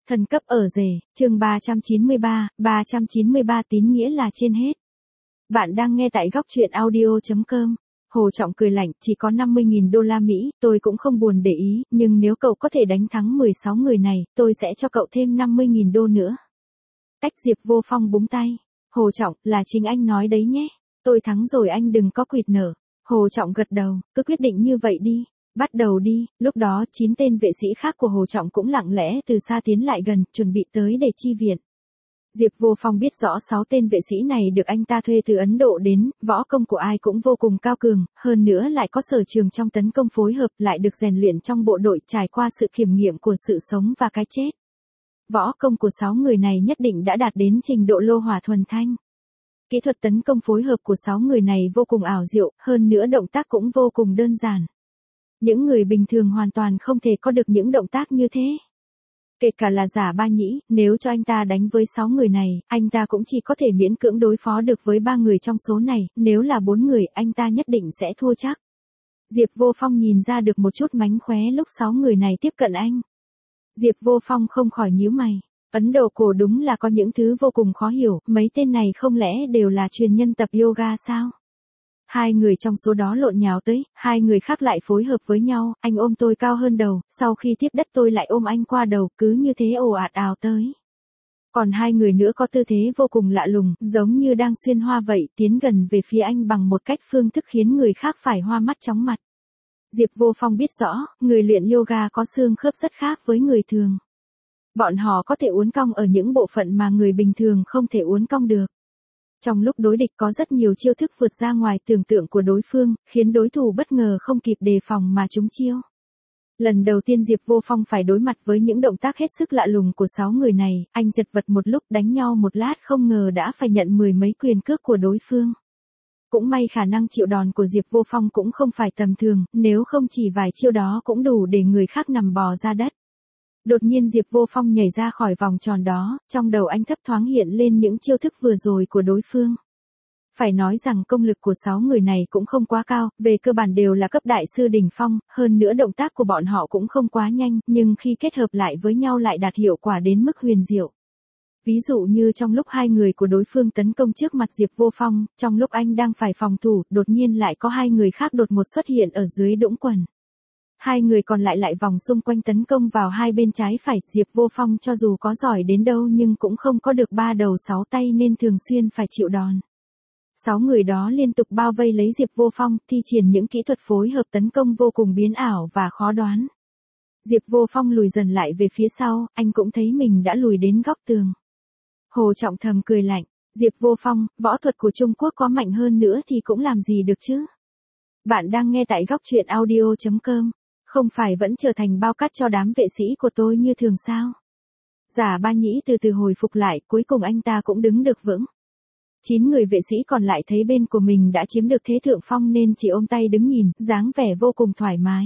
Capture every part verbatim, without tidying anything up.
Thần cấp ở rể, chương ba trăm chín mươi ba, ba trăm chín mươi ba tín nghĩa là trên hết. Bạn đang nghe tại góc truyện audio chấm com. Hồ Trọng cười lạnh, chỉ có năm mươi nghìn đô la Mỹ, tôi cũng không buồn để ý, nhưng nếu cậu có thể đánh thắng mười sáu người này, tôi sẽ cho cậu thêm năm mươi nghìn đô nữa. Cách Diệp Vô Phong búng tay. Hồ Trọng, là chính anh nói đấy nhé. Tôi thắng rồi, anh đừng có quỵt nở. Hồ Trọng gật đầu, cứ quyết định như vậy đi. Bắt đầu đi. Lúc đó chín tên vệ sĩ khác của Hồ Trọng cũng lặng lẽ từ xa tiến lại gần, chuẩn bị tới để chi viện. Diệp Vô Phong biết rõ sáu tên vệ sĩ này được anh ta thuê từ Ấn Độ đến, võ công của ai cũng vô cùng cao cường, hơn nữa lại có sở trường trong tấn công phối hợp, lại được rèn luyện trong bộ đội, trải qua sự kiểm nghiệm của sự sống và cái chết. Võ công của sáu người này nhất định đã đạt đến trình độ lô hỏa thuần thanh. Kỹ thuật tấn công phối hợp của sáu người này vô cùng ảo diệu, hơn nữa động tác cũng vô cùng đơn giản. Những người bình thường hoàn toàn không thể có được những động tác như thế. Kể cả là Giả Ba Nhĩ, nếu cho anh ta đánh với sáu người này, anh ta cũng chỉ có thể miễn cưỡng đối phó được với ba người trong số này, nếu là bốn người, anh ta nhất định sẽ thua chắc. Diệp Vô Phong nhìn ra được một chút mánh khóe lúc sáu người này tiếp cận anh. Diệp Vô Phong không khỏi nhíu mày. Ấn Độ cổ đúng là có những thứ vô cùng khó hiểu, mấy tên này không lẽ đều là truyền nhân tập yoga sao? Hai người trong số đó lộn nhào tới, hai người khác lại phối hợp với nhau, anh ôm tôi cao hơn đầu, sau khi tiếp đất tôi lại ôm anh qua đầu, cứ như thế ồ ạt ào tới. Còn hai người nữa có tư thế vô cùng lạ lùng, giống như đang xuyên hoa vậy, tiến gần về phía anh bằng một cách phương thức khiến người khác phải hoa mắt chóng mặt. Diệp Vô Phong biết rõ, người luyện yoga có xương khớp rất khác với người thường. Bọn họ có thể uốn cong ở những bộ phận mà người bình thường không thể uốn cong được. Trong lúc đối địch có rất nhiều chiêu thức vượt ra ngoài tưởng tượng của đối phương, khiến đối thủ bất ngờ không kịp đề phòng mà trúng chiêu. Lần đầu tiên Diệp Vô Phong phải đối mặt với những động tác hết sức lạ lùng của sáu người này, anh chật vật một lúc, đánh nhau một lát không ngờ đã phải nhận mười mấy quyền cước của đối phương. Cũng may khả năng chịu đòn của Diệp Vô Phong cũng không phải tầm thường, nếu không chỉ vài chiêu đó cũng đủ để người khác nằm bò ra đất. Đột nhiên Diệp Vô Phong nhảy ra khỏi vòng tròn đó, trong đầu anh thấp thoáng hiện lên những chiêu thức vừa rồi của đối phương. Phải nói rằng công lực của sáu người này cũng không quá cao, về cơ bản đều là cấp đại sư đỉnh phong, hơn nữa động tác của bọn họ cũng không quá nhanh, nhưng khi kết hợp lại với nhau lại đạt hiệu quả đến mức huyền diệu. Ví dụ như trong lúc hai người của đối phương tấn công trước mặt Diệp Vô Phong, trong lúc anh đang phải phòng thủ, đột nhiên lại có hai người khác đột ngột xuất hiện ở dưới đũng quần. Hai người còn lại lại vòng xung quanh tấn công vào hai bên trái phải, Diệp Vô Phong cho dù có giỏi đến đâu nhưng cũng không có được ba đầu sáu tay nên thường xuyên phải chịu đòn. Sáu người đó liên tục bao vây lấy Diệp Vô Phong, thi triển những kỹ thuật phối hợp tấn công vô cùng biến ảo và khó đoán. Diệp Vô Phong lùi dần lại về phía sau, anh cũng thấy mình đã lùi đến góc tường. Hồ Trọng thầm cười lạnh, Diệp Vô Phong, võ thuật của Trung Quốc có mạnh hơn nữa thì cũng làm gì được chứ? Bạn đang nghe tại góc truyện audio chấm com. Không phải vẫn trở thành bao cát cho đám vệ sĩ của tôi như thường sao? Giả Ba Nhĩ từ từ hồi phục lại, cuối cùng anh ta cũng đứng được vững. Chín người vệ sĩ còn lại thấy bên của mình đã chiếm được thế thượng phong nên chỉ ôm tay đứng nhìn, dáng vẻ vô cùng thoải mái.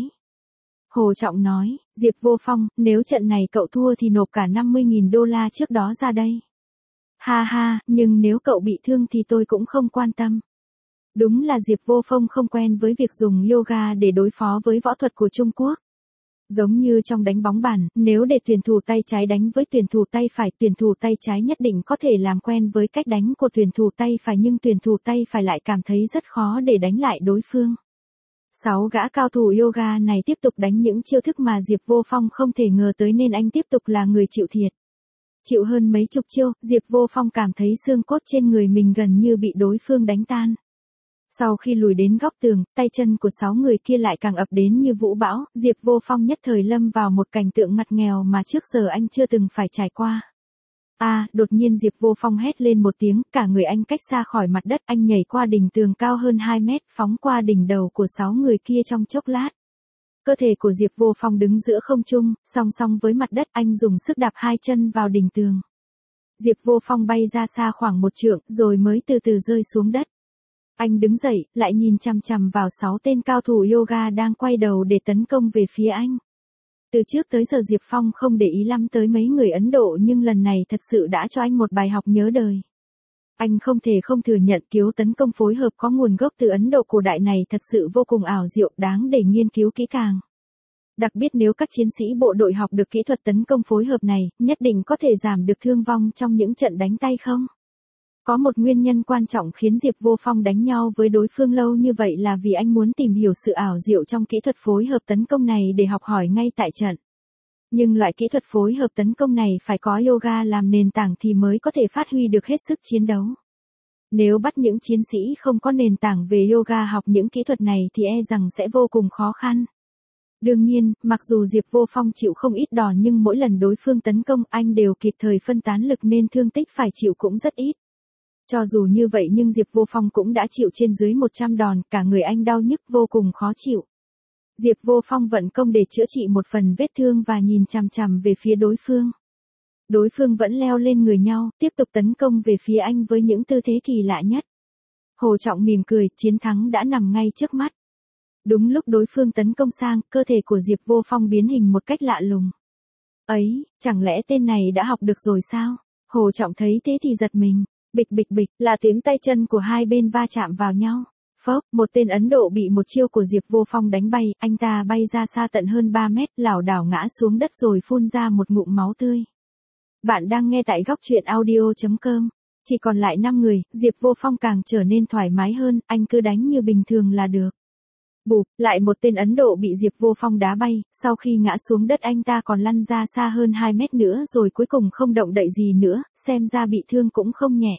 Hồ Trọng nói, Diệp Vô Phong, nếu trận này cậu thua thì nộp cả năm mươi nghìn đô la trước đó ra đây. Ha ha, nhưng nếu cậu bị thương thì tôi cũng không quan tâm. Đúng là Diệp Vô Phong không quen với việc dùng yoga để đối phó với võ thuật của Trung Quốc. Giống như trong đánh bóng bàn, nếu để tuyển thủ tay trái đánh với tuyển thủ tay phải, tuyển thủ tay trái nhất định có thể làm quen với cách đánh của tuyển thủ tay phải nhưng tuyển thủ tay phải lại cảm thấy rất khó để đánh lại đối phương. Sáu gã cao thủ yoga này tiếp tục đánh những chiêu thức mà Diệp Vô Phong không thể ngờ tới nên anh tiếp tục là người chịu thiệt. Chịu hơn mấy chục chiêu, Diệp Vô Phong cảm thấy xương cốt trên người mình gần như bị đối phương đánh tan. Sau khi lùi đến góc tường, tay chân của sáu người kia lại càng ập đến như vũ bão, Diệp Vô Phong nhất thời lâm vào một cảnh tượng ngặt nghèo mà trước giờ anh chưa từng phải trải qua. À, đột nhiên Diệp Vô Phong hét lên một tiếng, cả người anh cách xa khỏi mặt đất, anh nhảy qua đỉnh tường cao hơn hai mét, phóng qua đỉnh đầu của sáu người kia trong chốc lát. Cơ thể của Diệp Vô Phong đứng giữa không trung, song song với mặt đất, anh dùng sức đạp hai chân vào đỉnh tường. Diệp Vô Phong bay ra xa khoảng một trượng, rồi mới từ từ rơi xuống đất. Anh đứng dậy, lại nhìn chằm chằm vào sáu tên cao thủ yoga đang quay đầu để tấn công về phía anh. Từ trước tới giờ Diệp Phong không để ý lắm tới mấy người Ấn Độ nhưng lần này thật sự đã cho anh một bài học nhớ đời. Anh không thể không thừa nhận kiếu tấn công phối hợp có nguồn gốc từ Ấn Độ cổ đại này thật sự vô cùng ảo diệu, đáng để nghiên cứu kỹ càng. Đặc biệt nếu các chiến sĩ bộ đội học được kỹ thuật tấn công phối hợp này, nhất định có thể giảm được thương vong trong những trận đánh tay không? Có một nguyên nhân quan trọng khiến Diệp Vô Phong đánh nhau với đối phương lâu như vậy là vì anh muốn tìm hiểu sự ảo diệu trong kỹ thuật phối hợp tấn công này để học hỏi ngay tại trận. Nhưng loại kỹ thuật phối hợp tấn công này phải có yoga làm nền tảng thì mới có thể phát huy được hết sức chiến đấu. Nếu bắt những chiến sĩ không có nền tảng về yoga học những kỹ thuật này thì e rằng sẽ vô cùng khó khăn. Đương nhiên, mặc dù Diệp Vô Phong chịu không ít đòn nhưng mỗi lần đối phương tấn công anh đều kịp thời phân tán lực nên thương tích phải chịu cũng rất ít. Cho dù như vậy nhưng Diệp Vô Phong cũng đã chịu trên dưới một trăm đòn, cả người anh đau nhức vô cùng khó chịu. Diệp Vô Phong vận công để chữa trị một phần vết thương và nhìn chằm chằm về phía đối phương. Đối phương vẫn leo lên người nhau, tiếp tục tấn công về phía anh với những tư thế kỳ lạ nhất. Hồ Trọng mỉm cười, chiến thắng đã nằm ngay trước mắt. Đúng lúc đối phương tấn công sang, cơ thể của Diệp Vô Phong biến hình một cách lạ lùng. Ấy, chẳng lẽ tên này đã học được rồi sao? Hồ Trọng thấy thế thì giật mình. Bịch bịch bịch, là tiếng tay chân của hai bên va chạm vào nhau. Phốc, một tên Ấn Độ bị một chiêu của Diệp Vô Phong đánh bay, anh ta bay ra xa tận hơn ba mét, lảo đảo ngã xuống đất rồi phun ra một ngụm máu tươi. Bạn đang nghe tại góc truyện audio chấm com. Chỉ còn lại năm người, Diệp Vô Phong càng trở nên thoải mái hơn, anh cứ đánh như bình thường là được. Bụp, lại một tên Ấn Độ bị Diệp Vô Phong đá bay, sau khi ngã xuống đất anh ta còn lăn ra xa hơn hai mét nữa rồi cuối cùng không động đậy gì nữa, xem ra bị thương cũng không nhẹ.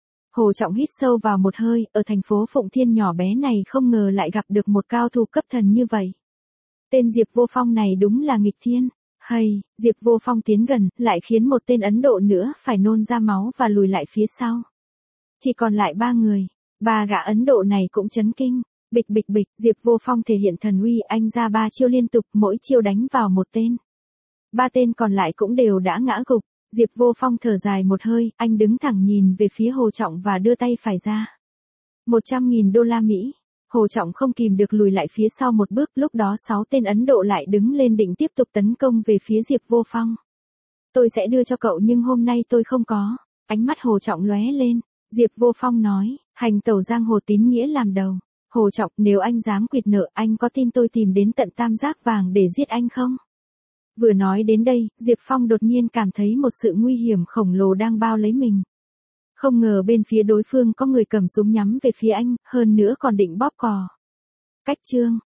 Hồ Trọng hít sâu vào một hơi, ở thành phố Phụng Thiên nhỏ bé này không ngờ lại gặp được một cao thủ cấp thần như vậy. Tên Diệp Vô Phong này đúng là nghịch thiên. Hay, Diệp Vô Phong tiến gần, lại khiến một tên Ấn Độ nữa phải nôn ra máu và lùi lại phía sau. Chỉ còn lại ba người, ba gã Ấn Độ này cũng chấn kinh. Bịch bịch bịch, Diệp Vô Phong thể hiện thần uy, anh ra ba chiêu liên tục, mỗi chiêu đánh vào một tên. Ba tên còn lại cũng đều đã ngã gục. Diệp Vô Phong thở dài một hơi, anh đứng thẳng nhìn về phía Hồ Trọng và đưa tay phải ra. một trăm nghìn đô la Mỹ. Hồ Trọng không kìm được lùi lại phía sau một bước, lúc đó sáu tên Ấn Độ lại đứng lên định tiếp tục tấn công về phía Diệp Vô Phong. Tôi sẽ đưa cho cậu nhưng hôm nay tôi không có. Ánh mắt Hồ Trọng lóe lên. Diệp Vô Phong nói, hành tẩu giang hồ tín nghĩa làm đầu. Hồ Trọng, nếu anh dám quỵt nợ, anh có tin tôi tìm đến tận Tam Giác Vàng để giết anh không? Vừa nói đến đây, Diệp Phong đột nhiên cảm thấy một sự nguy hiểm khổng lồ đang bao lấy mình. Không ngờ bên phía đối phương có người cầm súng nhắm về phía anh, hơn nữa còn định bóp cò. Cách chương